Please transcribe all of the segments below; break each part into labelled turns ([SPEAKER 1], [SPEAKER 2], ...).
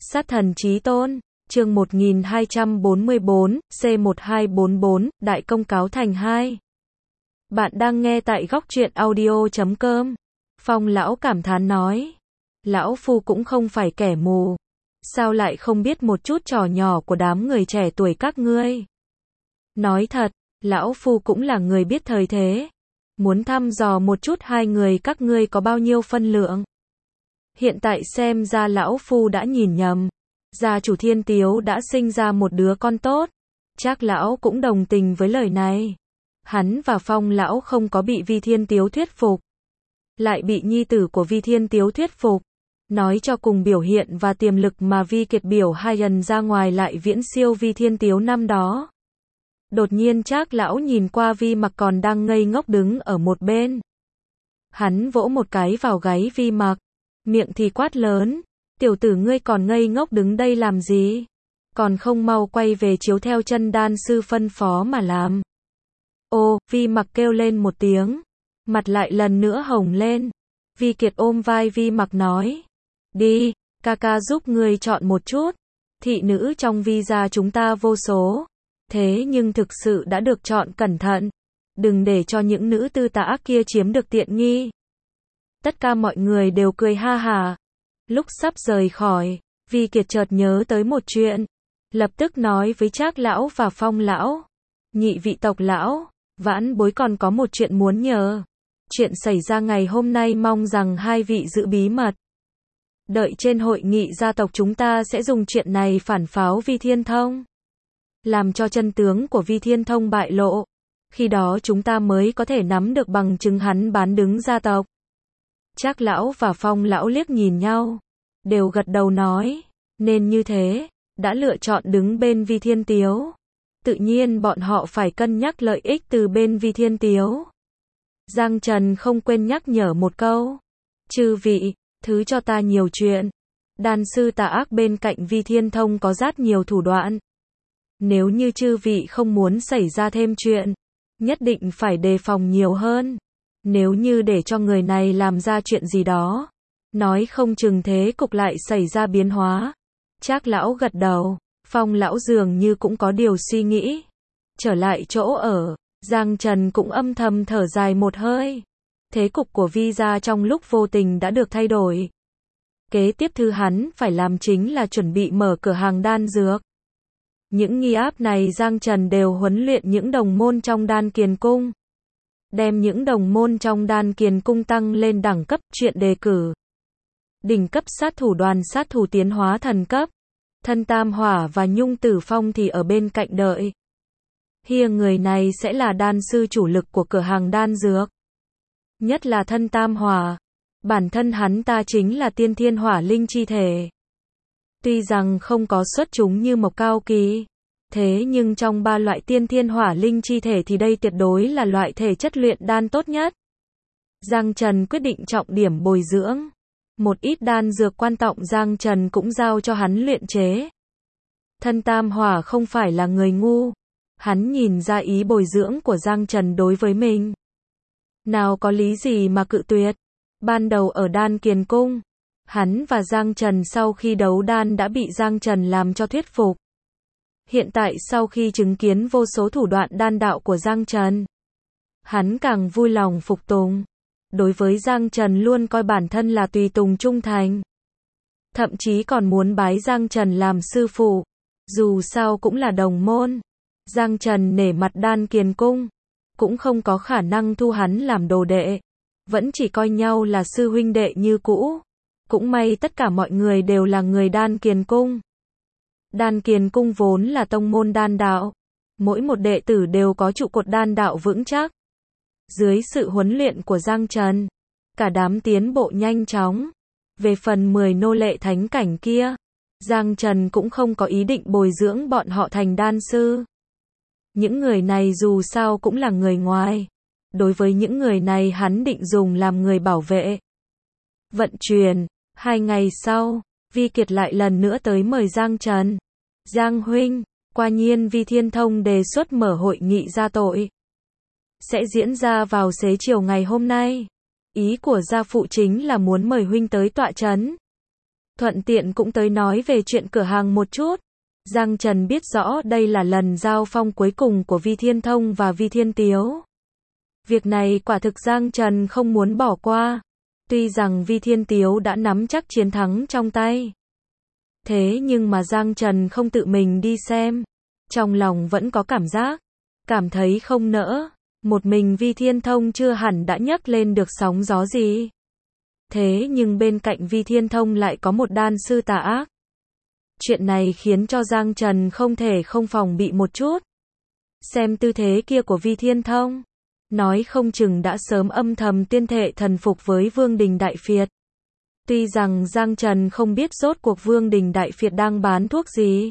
[SPEAKER 1] Sát thần chí tôn, chương 1244, C1244, Đại công cáo thành 2. Bạn đang nghe tại góc truyện audio.com. Phong lão cảm thán nói. Lão phu cũng không phải kẻ mù. Sao lại không biết một chút trò nhỏ của đám người trẻ tuổi các ngươi? Nói thật, lão phu cũng là người biết thời thế. Muốn thăm dò một chút hai người các ngươi có bao nhiêu phân lượng. Hiện tại xem ra lão phu đã nhìn nhầm. Gia chủ Thiên Tiếu đã sinh ra một đứa con tốt. Chắc lão cũng đồng tình với lời này. Hắn và Phong lão không có bị Vi Thiên Tiếu thuyết phục, lại bị nhi tử của Vi Thiên Tiếu thuyết phục. Nói cho cùng biểu hiện và tiềm lực mà Vi Kiệt biểu hai lần ra ngoài lại viễn siêu Vi Thiên Tiếu năm đó. Đột nhiên Trác lão nhìn qua Vi Mặc còn đang ngây ngốc đứng ở một bên. Hắn vỗ một cái vào gáy Vi Mặc, miệng thì quát lớn, tiểu tử ngươi còn ngây ngốc đứng đây làm gì? Còn không mau quay về chiếu theo chân đan sư phân phó mà làm. Ô, Vi Mặc kêu lên một tiếng, mặt lại lần nữa hồng lên. Vi Kiệt ôm vai Vi Mặc nói, đi, ca ca giúp ngươi chọn một chút. Thị nữ trong Vi gia chúng ta vô số, thế nhưng thực sự đã được chọn cẩn thận. Đừng để cho những nữ tư tã kia chiếm được tiện nghi. Tất cả mọi người đều cười ha hả. Lúc sắp rời khỏi, Vi Kiệt chợt nhớ tới một chuyện. Lập tức nói với Trác lão và Phong lão, nhị vị tộc lão, vãn bối còn có một chuyện muốn nhờ. Chuyện xảy ra ngày hôm nay mong rằng hai vị giữ bí mật. Đợi trên hội nghị gia tộc chúng ta sẽ dùng chuyện này phản pháo Vi Thiên Thông. Làm cho chân tướng của Vi Thiên Thông bại lộ. Khi đó chúng ta mới có thể nắm được bằng chứng hắn bán đứng gia tộc. Trác lão và Phong lão liếc nhìn nhau, đều gật đầu nói, nên như thế, đã lựa chọn đứng bên Vi Thiên Tiếu. Tự nhiên bọn họ phải cân nhắc lợi ích từ bên Vi Thiên Tiếu. Giang Trần không quên nhắc nhở một câu, chư vị, thứ cho ta nhiều chuyện. Đan sư tà ác bên cạnh Vi Thiên Thông có rất nhiều thủ đoạn. Nếu như chư vị không muốn xảy ra thêm chuyện, nhất định phải đề phòng nhiều hơn. Nếu như để cho người này làm ra chuyện gì đó, nói không chừng thế cục lại xảy ra biến hóa. Trác lão gật đầu, Phong lão dường như cũng có điều suy nghĩ. Trở lại chỗ ở, Giang Trần cũng âm thầm thở dài một hơi. Thế cục của Vi gia trong lúc vô tình đã được thay đổi. Kế tiếp thứ hắn phải làm chính là chuẩn bị mở cửa hàng đan dược. Những nghi áp này Giang Trần đều huấn luyện những đồng môn trong Đan Kiền Cung. Đem những đồng môn trong Đan Kiền Cung tăng lên đẳng cấp, chuyện đề cử. Đỉnh cấp sát thủ đoàn sát thủ tiến hóa thần cấp. Thân Tam Hỏa và Nhung Tử Phong thì ở bên cạnh đợi. Người này sẽ là đan sư chủ lực của cửa hàng đan dược. Nhất là Thân Tam Hỏa. Bản thân hắn ta chính là tiên thiên hỏa linh chi thể. Tuy rằng không có xuất chúng như Mộc Cao Kỳ, thế nhưng trong ba loại tiên thiên hỏa linh chi thể thì đây tuyệt đối là loại thể chất luyện đan tốt nhất. Giang Trần quyết định trọng điểm bồi dưỡng. Một ít đan dược quan trọng Giang Trần cũng giao cho hắn luyện chế. Thân Tam Hỏa không phải là người ngu. Hắn nhìn ra ý bồi dưỡng của Giang Trần đối với mình. Nào có lý gì mà cự tuyệt. Ban đầu ở Đan Kiền Cung, hắn và Giang Trần sau khi đấu đan đã bị Giang Trần làm cho thuyết phục. Hiện tại sau khi chứng kiến vô số thủ đoạn đan đạo của Giang Trần, hắn càng vui lòng phục tùng. Đối với Giang Trần luôn coi bản thân là tùy tùng trung thành. Thậm chí còn muốn bái Giang Trần làm sư phụ. Dù sao cũng là đồng môn. Giang Trần nể mặt Đan Kiền Cung, cũng không có khả năng thu hắn làm đồ đệ. Vẫn chỉ coi nhau là sư huynh đệ như cũ. Cũng may tất cả mọi người đều là người Đan Kiền Cung. Đan Kiền Cung vốn là tông môn đan đạo. Mỗi một đệ tử đều có trụ cột đan đạo vững chắc. Dưới sự huấn luyện của Giang Trần, cả đám tiến bộ nhanh chóng. Về phần 10 nô lệ thánh cảnh kia, Giang Trần cũng không có ý định bồi dưỡng bọn họ thành đan sư. Những người này dù sao cũng là người ngoài. Đối với những người này hắn định dùng làm người bảo vệ. Vận chuyển, 2 ngày sau, Vi Kiệt lại lần nữa tới mời Giang Trần. Giang huynh, quả nhiên Vi Thiên Thông đề xuất mở hội nghị gia tội. Sẽ diễn ra vào xế chiều ngày hôm nay. Ý của gia phụ chính là muốn mời huynh tới tọa trấn. Thuận tiện cũng tới nói về chuyện cửa hàng một chút. Giang Trần biết rõ đây là lần giao phong cuối cùng của Vi Thiên Thông và Vi Thiên Tiếu. Việc này quả thực Giang Trần không muốn bỏ qua. Tuy rằng Vi Thiên Tiếu đã nắm chắc chiến thắng trong tay. Thế nhưng mà Giang Trần không tự mình đi xem. Trong lòng vẫn có cảm thấy không nỡ. Một mình Vi Thiên Thông chưa hẳn đã nhấc lên được sóng gió gì. Thế nhưng bên cạnh Vi Thiên Thông lại có một đan sư tà ác. Chuyện này khiến cho Giang Trần không thể không phòng bị một chút. Xem tư thế kia của Vi Thiên Thông, nói không chừng đã sớm âm thầm tuyên thệ thần phục với Vương Đình Đại Phiệt. Tuy rằng Giang Trần không biết rốt cuộc Vương Đình Đại Phiệt đang bán thuốc gì.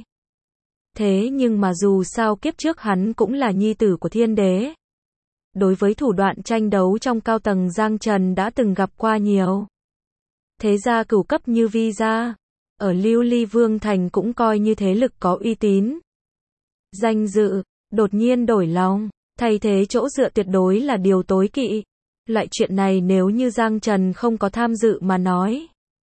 [SPEAKER 1] Thế nhưng mà dù sao kiếp trước hắn cũng là nhi tử của Thiên Đế. Đối với thủ đoạn tranh đấu trong cao tầng Giang Trần đã từng gặp qua nhiều. Thế gia cửu cấp như Vi gia, ở Lưu Ly Vương Thành cũng coi như thế lực có uy tín. Danh dự, đột nhiên đổi lòng, thay thế chỗ dựa tuyệt đối là điều tối kỵ. Loại chuyện này nếu như Giang Trần không có tham dự mà nói,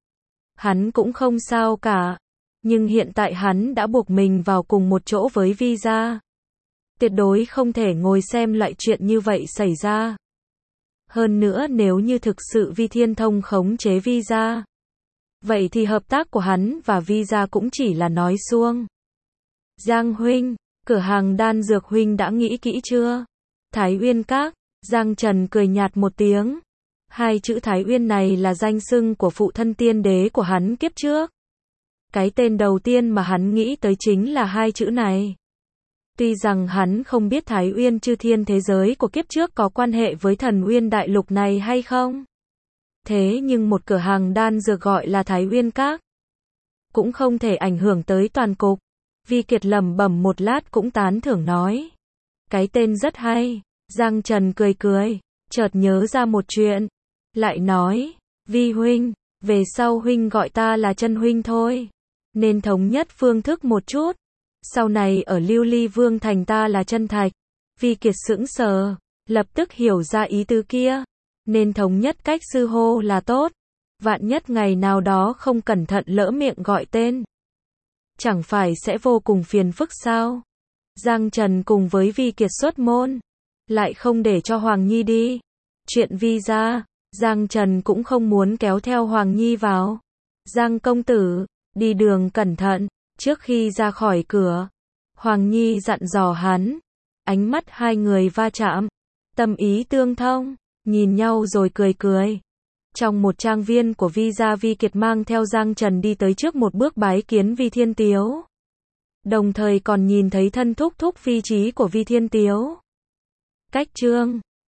[SPEAKER 1] hắn cũng không sao cả. Nhưng hiện tại hắn đã buộc mình vào cùng một chỗ với Vi gia. Tuyệt đối không thể ngồi xem loại chuyện như vậy xảy ra. Hơn nữa nếu như thực sự Vi Thiên Thông khống chế Vi gia, vậy thì hợp tác của hắn và Vi gia cũng chỉ là nói suông. Giang huynh, cửa hàng đan dược huynh đã nghĩ kỹ chưa? Thái Uyên Các, Giang Trần cười nhạt một tiếng. Hai chữ Thái Uyên này là danh xưng của phụ thân Tiên Đế của hắn kiếp trước. Cái tên đầu tiên mà hắn nghĩ tới chính là hai chữ này. Tuy rằng hắn không biết Thái Uyên Chư Thiên thế giới của kiếp trước có quan hệ với Thần Uyên Đại Lục này hay không. Thế nhưng một cửa hàng đan dược gọi là Thái Uyên Các cũng không thể ảnh hưởng tới toàn cục. Vi Kiệt lẩm bẩm một lát cũng tán thưởng nói. Cái tên rất hay. Giang Trần cười, chợt nhớ ra một chuyện. Lại nói, Vi huynh, về sau huynh gọi ta là Chân huynh thôi. Nên thống nhất phương thức một chút. Sau này ở Lưu Ly Vương Thành ta là Chân Thạch. Vi Kiệt sững sờ, lập tức hiểu ra ý tứ kia. Nên thống nhất cách xưng hô là tốt. Vạn nhất ngày nào đó không cẩn thận lỡ miệng gọi tên, chẳng phải sẽ vô cùng phiền phức sao? Giang Trần cùng với Vi Kiệt xuất môn, lại không để cho Hoàng Nhi đi. Chuyện Vi gia, Giang Trần cũng không muốn kéo theo Hoàng Nhi vào. Giang công tử, đi đường cẩn thận. Trước khi ra khỏi cửa, Hoàng Nhi dặn dò hắn. Ánh mắt hai người va chạm, tâm ý tương thông, nhìn nhau rồi cười. Trong một trang viên của Vi gia, Vi Kiệt mang theo Giang Trần đi tới trước một bước bái kiến Vi Thiên Tiếu. Đồng thời còn nhìn thấy thân thúc Vi trí của Vi Thiên Tiếu. Cách chương